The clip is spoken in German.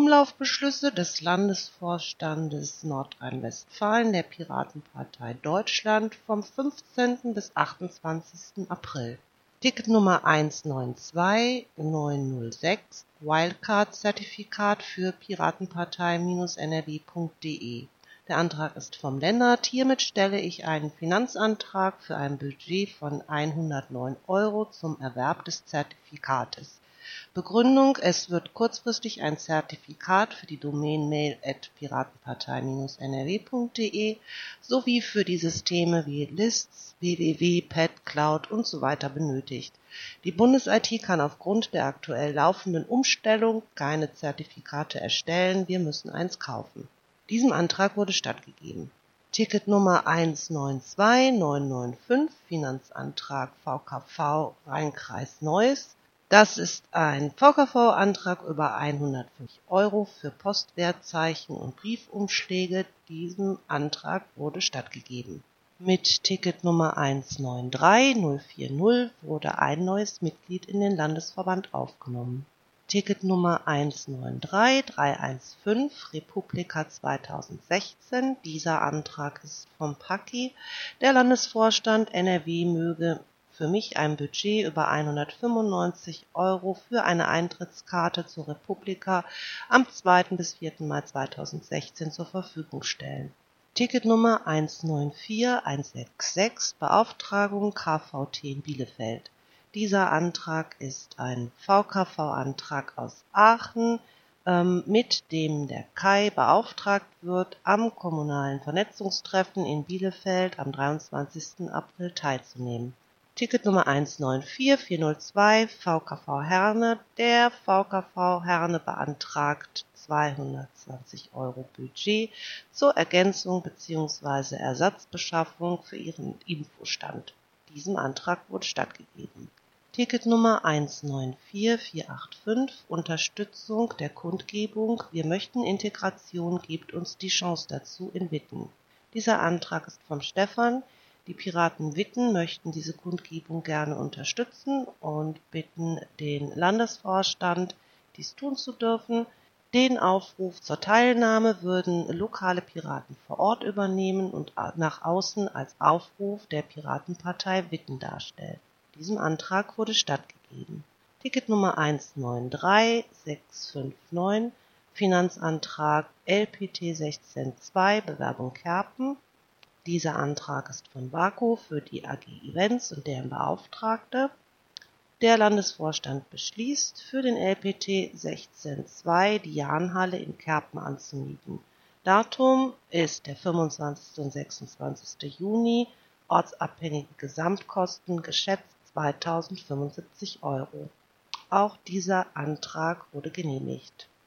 Umlaufbeschlüsse des Landesvorstandes Nordrhein-Westfalen der Piratenpartei Deutschland vom 15. bis 28. April. Ticketnummer 192906 Wildcard-Zertifikat für piratenpartei-nrw.de. Der Antrag ist vom Lennart. Hiermit stelle ich einen Finanzantrag für ein Budget von 109 € zum Erwerb des Zertifikates. Begründung: Es wird kurzfristig ein Zertifikat für die Domain mail@piratenpartei-nrw.de sowie für die Systeme wie Lists, www, Pad, Cloud usw. benötigt. Die Bundes-IT kann aufgrund der aktuell laufenden Umstellung keine Zertifikate erstellen, wir müssen eins kaufen. Diesem Antrag wurde stattgegeben. Ticketnummer 192995 Finanzantrag VKV Rhein-Kreis Neuss. Das ist ein VKV-Antrag über 150 € für Postwertzeichen und Briefumschläge. Diesem Antrag wurde stattgegeben. Mit Ticketnummer 193040 wurde ein neues Mitglied in den Landesverband aufgenommen. Ticketnummer 193315 Republika 2016. Dieser Antrag ist vom Paki. Der Landesvorstand NRW möge für mich ein Budget über 195 € für eine Eintrittskarte zur Republika am 2. bis 4. Mai 2016 zur Verfügung stellen. Ticketnummer 194166 Beauftragung KVT in Bielefeld. Dieser Antrag ist ein VKV-Antrag aus Aachen, mit dem der Kai beauftragt wird, am kommunalen Vernetzungstreffen in Bielefeld am 23. April teilzunehmen. Ticketnummer 194402 VKV Herne. Der VKV Herne beantragt 220 € Budget zur Ergänzung bzw. Ersatzbeschaffung für ihren Infostand. Diesem Antrag wurde stattgegeben. Ticketnummer 194485 Unterstützung der Kundgebung Wir möchten Integration, gebt uns die Chance dazu in Witten. Dieser Antrag ist vom Stefan. Die Piraten Witten möchten diese Kundgebung gerne unterstützen und bitten den Landesvorstand, dies tun zu dürfen. Den Aufruf zur Teilnahme würden lokale Piraten vor Ort übernehmen und nach außen als Aufruf der Piratenpartei Witten darstellen. Diesem Antrag wurde stattgegeben. Ticketnummer 193659 Finanzantrag LPT 162 Bewerbung Kerpen. Dieser Antrag ist von Vaco für die AG Events und deren Beauftragte. Der Landesvorstand beschließt, für den LPT 162 die Jahnhalle in Kerpen anzumieten. Datum ist der 25. und 26. Juni. Ortsabhängige Gesamtkosten geschätzt 2075 €. Auch dieser Antrag wurde genehmigt.